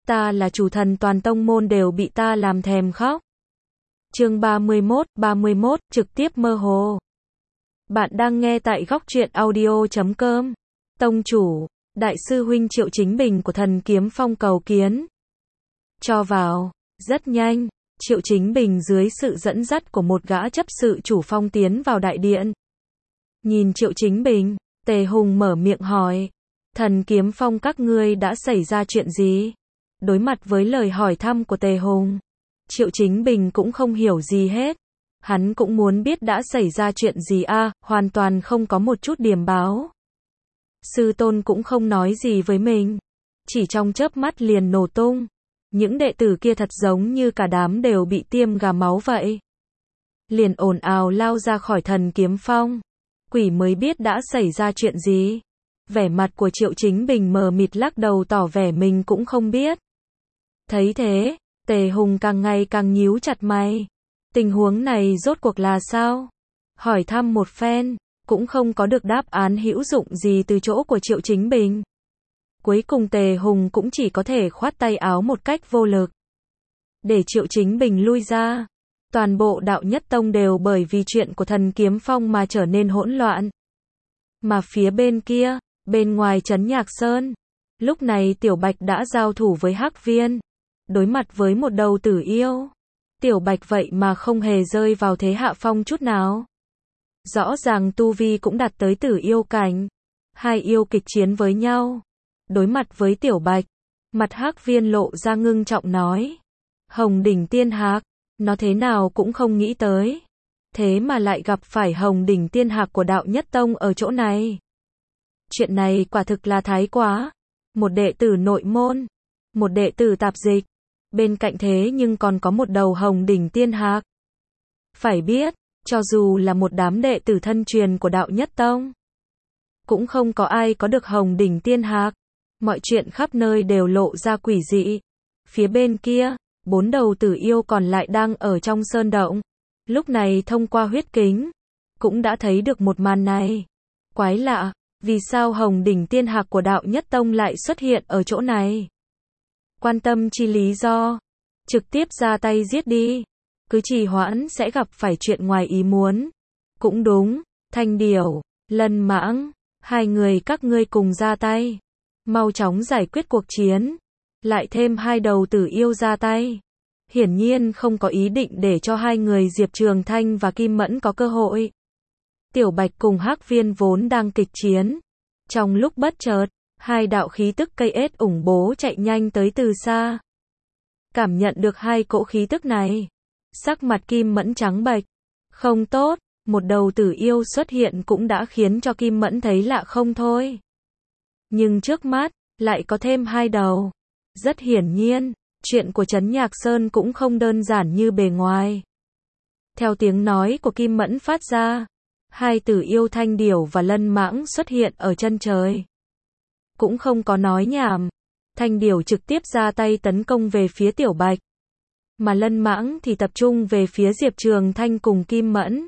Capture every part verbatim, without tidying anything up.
ta là chủ thần toàn tông môn đều bị ta làm thèm khóc. Chương ba mươi mốt, ba mươi mốt, trực tiếp mơ hồ. Bạn đang nghe tại góc truyện audio chấm com. Tông chủ, Đại sư huynh Triệu Chính Bình của Thần Kiếm Phong cầu kiến. Cho vào. Rất nhanh, Triệu Chính Bình dưới sự dẫn dắt của một gã chấp sự chủ phong tiến vào đại điện. Nhìn Triệu Chính Bình, Tề Hùng mở miệng hỏi. Thần Kiếm Phong các ngươi đã xảy ra chuyện gì? Đối mặt với lời hỏi thăm của Tề Hùng, Triệu Chính Bình cũng không hiểu gì hết. Hắn cũng muốn biết đã xảy ra chuyện gì a, à, hoàn toàn không có một chút điểm báo. Sư tôn cũng không nói gì với mình. Chỉ trong chớp mắt liền nổ tung. Những đệ tử kia thật giống như cả đám đều bị tiêm gà máu vậy. Liền ồn ào lao ra khỏi Thần Kiếm Phong. Quỷ mới biết đã xảy ra chuyện gì. Vẻ mặt của Triệu Chính Bình mờ mịt lắc đầu tỏ vẻ mình cũng không biết. Thấy thế, Tề Hùng càng ngày càng nhíu chặt mày. Tình huống này rốt cuộc là sao? Hỏi thăm một phen, cũng không có được đáp án hữu dụng gì từ chỗ của Triệu Chính Bình. Cuối cùng Tề Hùng cũng chỉ có thể khoát tay áo một cách vô lực. Để Triệu Chính Bình lui ra. Toàn bộ đạo nhất tông đều bởi vì chuyện của Thần Kiếm Phong mà trở nên hỗn loạn. Mà phía bên kia, bên ngoài trấn Nhạc Sơn, lúc này Tiểu Bạch đã giao thủ với Hắc Viên. Đối mặt với một đầu tử yêu. Tiểu Bạch vậy mà không hề rơi vào thế hạ phong chút nào. Rõ ràng tu vi cũng đạt tới tử yêu cảnh. Hai yêu kịch chiến với nhau. Đối mặt với Tiểu Bạch, mặt Hắc Viên lộ ra ngưng trọng nói. Hồng Đỉnh Tiên Hạc, nó thế nào cũng không nghĩ tới. Thế mà lại gặp phải Hồng Đỉnh Tiên Hạc của đạo nhất tông ở chỗ này. Chuyện này quả thực là thái quá. Một đệ tử nội môn, một đệ tử tạp dịch. Bên cạnh thế nhưng còn có một đầu Hồng Đỉnh Tiên Hạc. Phải biết, cho dù là một đám đệ tử thân truyền của đạo nhất tông, cũng không có ai có được Hồng Đỉnh Tiên Hạc. Mọi chuyện khắp nơi đều lộ ra quỷ dị. Phía bên kia, bốn đầu tử yêu còn lại đang ở trong sơn động. Lúc này thông qua huyết kính, cũng đã thấy được một màn này. Quái lạ, vì sao Hồng Đỉnh Tiên Hạc của đạo nhất tông lại xuất hiện ở chỗ này? Quan tâm chi lý do, trực tiếp ra tay giết đi. Cứ trì hoãn sẽ gặp phải chuyện ngoài ý muốn. Cũng đúng, Thanh Điểu, Lân Mãng, hai người các ngươi cùng ra tay. Mau chóng giải quyết cuộc chiến. Lại thêm hai đầu tử yêu ra tay. Hiển nhiên không có ý định để cho hai người Diệp Trường Thanh và Kim Mẫn có cơ hội. Tiểu Bạch cùng Hắc Viên vốn đang kịch chiến. Trong lúc bất chợt, hai đạo khí tức cây ết ủng bố chạy nhanh tới từ xa. Cảm nhận được hai cỗ khí tức này, sắc mặt Kim Mẫn trắng bệch. Không tốt, một đầu tử yêu xuất hiện cũng đã khiến cho Kim Mẫn thấy lạ không thôi. Nhưng trước mắt, lại có thêm hai đầu. Rất hiển nhiên, chuyện của trấn Nhạc Sơn cũng không đơn giản như bề ngoài. Theo tiếng nói của Kim Mẫn phát ra, hai tử yêu Thanh Điểu và Lân Mãng xuất hiện ở chân trời. Cũng không có nói nhảm. Thanh Điểu trực tiếp ra tay tấn công về phía Tiểu Bạch. Mà Lân Mãng thì tập trung về phía Diệp Trường Thanh cùng Kim Mẫn.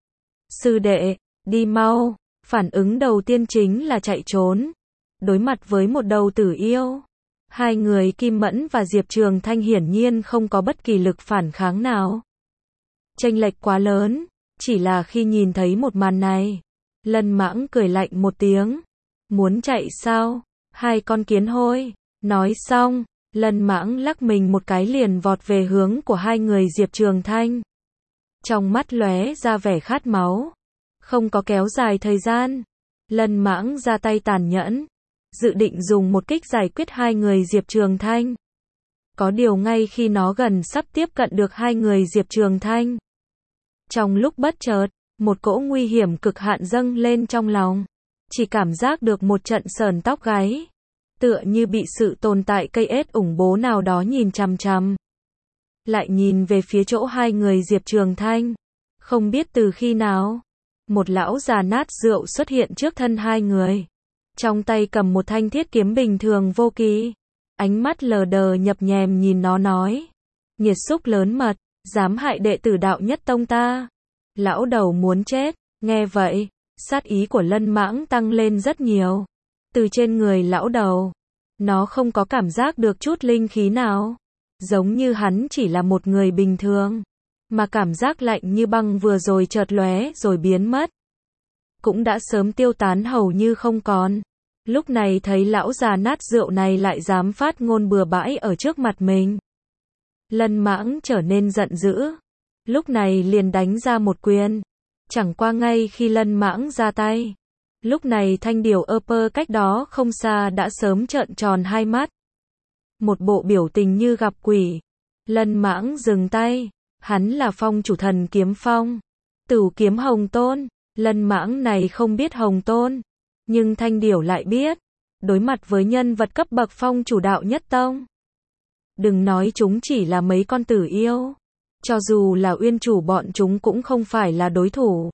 Sư đệ, đi mau. Phản ứng đầu tiên chính là chạy trốn. Đối mặt với một đầu tử yêu, hai người Kim Mẫn và Diệp Trường Thanh hiển nhiên không có bất kỳ lực phản kháng nào. Chênh lệch quá lớn. Chỉ là khi nhìn thấy một màn này, Lân Mãng cười lạnh một tiếng. Muốn chạy sao? Hai con kiến hôi. Nói xong, Lân Mãng lắc mình một cái liền vọt về hướng của hai người Diệp Trường Thanh. Trong mắt lóe ra vẻ khát máu. Không có kéo dài thời gian, Lân Mãng ra tay tàn nhẫn, dự định dùng một kích giải quyết hai người Diệp Trường Thanh. Có điều ngay khi nó gần sắp tiếp cận được hai người Diệp Trường Thanh, trong lúc bất chợt, một cỗ nguy hiểm cực hạn dâng lên trong lòng. Chỉ cảm giác được một trận sởn tóc gáy. Tựa như bị sự tồn tại cây ết ủng bố nào đó nhìn chằm chằm. Lại nhìn về phía chỗ hai người Diệp Trường Thanh. Không biết từ khi nào, một lão già nát rượu xuất hiện trước thân hai người. Trong tay cầm một thanh thiết kiếm bình thường vô kỳ. Ánh mắt lờ đờ nhập nhèm nhìn nó nói. Nghiệt xúc lớn mật, dám hại đệ tử đạo nhất tông ta. Lão đầu muốn chết. Nghe vậy, sát ý của Lân Mãng tăng lên rất nhiều. Từ trên người lão đầu, Nó không có cảm giác được chút linh khí nào. Giống như hắn chỉ là một người bình thường. Mà cảm giác lạnh như băng vừa rồi chợt lóe rồi biến mất. Cũng đã sớm tiêu tán hầu như không còn. Lúc này thấy lão già nát rượu này lại dám phát ngôn bừa bãi ở trước mặt mình. Lân Mãng trở nên giận dữ. Lúc này liền đánh ra một quyền. Chẳng qua ngay khi Lân Mãng ra tay. Lúc này thanh điểu ơ pơ cách đó không xa đã sớm trợn tròn hai mắt. Một bộ biểu tình như gặp quỷ. Lân Mãng dừng tay. Hắn là phong chủ thần kiếm phong. Tửu kiếm Hồng Tôn. Lân Mãng này không biết Hồng Tôn. Nhưng thanh điểu lại biết. Đối mặt với nhân vật cấp bậc phong chủ đạo nhất tông. Đừng nói chúng chỉ là mấy con tử yêu. Cho dù là uyên chủ bọn chúng cũng không phải là đối thủ.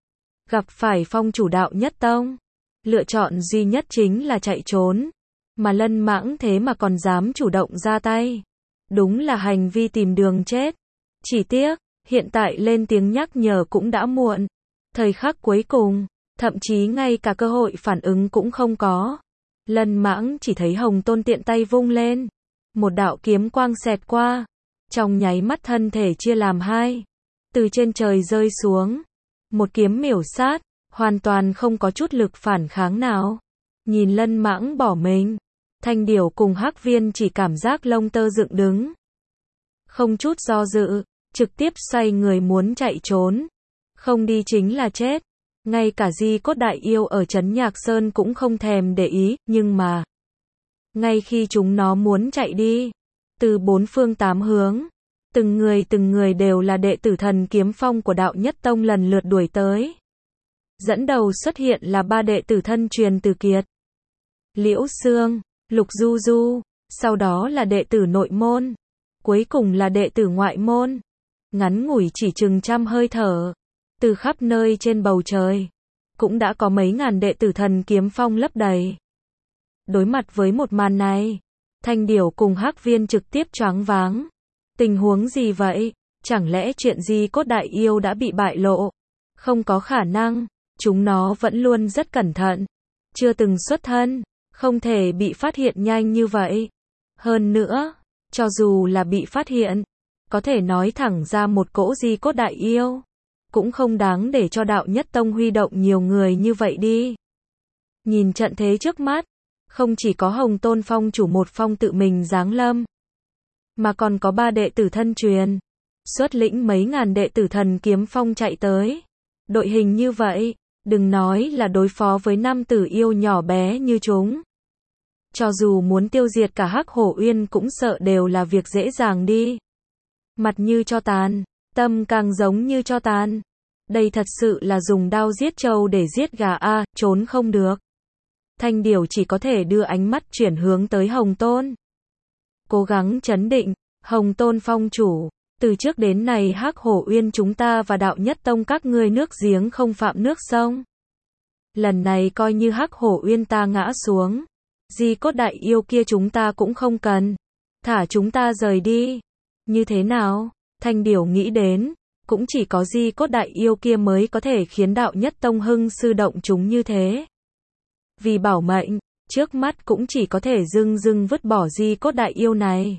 Gặp phải phong chủ đạo nhất tông. Lựa chọn duy nhất chính là chạy trốn. Mà Lân Mãng thế mà còn dám chủ động ra tay. Đúng là hành vi tìm đường chết. Chỉ tiếc, hiện tại lên tiếng nhắc nhở cũng đã muộn. Thời khắc cuối cùng, thậm chí ngay cả cơ hội phản ứng cũng không có. Lân Mãng chỉ thấy Hồng Tôn tiện tay vung lên. Một đạo kiếm quang xẹt qua. Trong nháy mắt thân thể chia làm hai. Từ trên trời rơi xuống. Một kiếm miểu sát. Hoàn toàn không có chút lực phản kháng nào. Nhìn Lân Mãng bỏ mình. Thanh điểu cùng Hắc Viên chỉ cảm giác lông tơ dựng đứng. Không chút do dự. Trực tiếp xoay người muốn chạy trốn. Không đi chính là chết. Ngay cả Di Cốt Đại Yêu ở Trấn Nhạc Sơn cũng không thèm để ý, nhưng mà ngay khi chúng nó muốn chạy đi, từ bốn phương tám hướng, từng người từng người đều là đệ tử thần kiếm phong của đạo nhất tông lần lượt đuổi tới. Dẫn đầu xuất hiện là ba đệ tử thân truyền từ Kiệt, Liễu Xương, Lục Du Du, sau đó là đệ tử nội môn, cuối cùng là đệ tử ngoại môn. Ngắn ngủi chỉ chừng trăm hơi thở. Từ khắp nơi trên bầu trời, cũng đã có mấy ngàn đệ tử thần kiếm phong lấp đầy. Đối mặt với một màn này, thanh điểu cùng Hắc Viên trực tiếp choáng váng. Tình huống gì vậy? Chẳng lẽ chuyện Di Cốt Đại Yêu đã bị bại lộ? Không có khả năng, chúng nó vẫn luôn rất cẩn thận. Chưa từng xuất thân, không thể bị phát hiện nhanh như vậy. Hơn nữa, cho dù là bị phát hiện, có thể nói thẳng ra một cỗ Di Cốt Đại Yêu. Cũng không đáng để cho đạo nhất tông huy động nhiều người như vậy đi. Nhìn trận thế trước mắt, không chỉ có Hồng Tôn phong chủ một phong tự mình giáng lâm, mà còn có ba đệ tử thân truyền, xuất lĩnh mấy ngàn đệ tử thần kiếm phong chạy tới. Đội hình như vậy, đừng nói là đối phó với năm tử yêu nhỏ bé như chúng. Cho dù muốn tiêu diệt cả Hắc Hổ Uyên cũng sợ đều là việc dễ dàng đi. Mặt như cho tàn. Tâm càng giống như cho tàn. Đây thật sự là dùng đao giết trâu để giết gà a, à, trốn không được. Thanh điểu chỉ có thể đưa ánh mắt chuyển hướng tới Hồng Tôn. Cố gắng trấn định, Hồng Tôn phong chủ. Từ trước đến nay Hắc Hổ Uyên chúng ta và đạo nhất tông các ngươi nước giếng không phạm nước sông. Lần này coi như Hắc Hổ Uyên ta ngã xuống. Di Cốt Đại Yêu kia chúng ta cũng không cần. Thả chúng ta rời đi. Như thế nào? Thanh điểu nghĩ đến, cũng chỉ có Di Cốt Đại Yêu kia mới có thể khiến đạo nhất tông hưng sư động chúng như thế. Vì bảo mệnh, trước mắt cũng chỉ có thể dưng dưng vứt bỏ Di Cốt Đại Yêu này.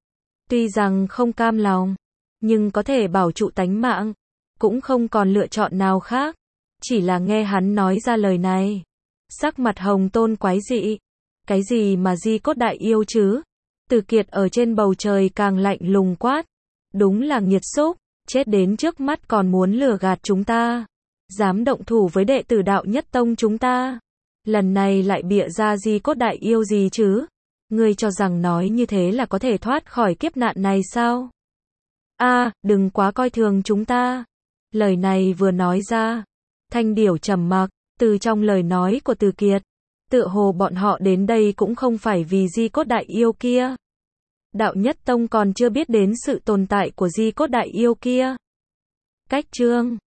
Tuy rằng không cam lòng, nhưng có thể bảo trụ tánh mạng, cũng không còn lựa chọn nào khác. Chỉ là nghe hắn nói ra lời này, sắc mặt Hồng Tôn quái dị. Cái gì mà Di Cốt Đại Yêu chứ? Từ Kiệt ở trên bầu trời càng lạnh lùng quát. Đúng là nghiệt xúc, chết đến trước mắt còn muốn lừa gạt chúng ta. Dám động thủ với đệ tử đạo nhất tông chúng ta. Lần này lại bịa ra Di Cốt Đại Yêu gì chứ? Ngươi cho rằng nói như thế là có thể thoát khỏi kiếp nạn này sao? A, à, đừng quá coi thường chúng ta. Lời này vừa nói ra, thanh điểu trầm mặc, từ trong lời nói của Từ Kiệt, tựa hồ bọn họ đến đây cũng không phải vì Di Cốt Đại Yêu kia. Đạo nhất tông còn chưa biết đến sự tồn tại của Di Cốt Đại Yêu kia. Cách chương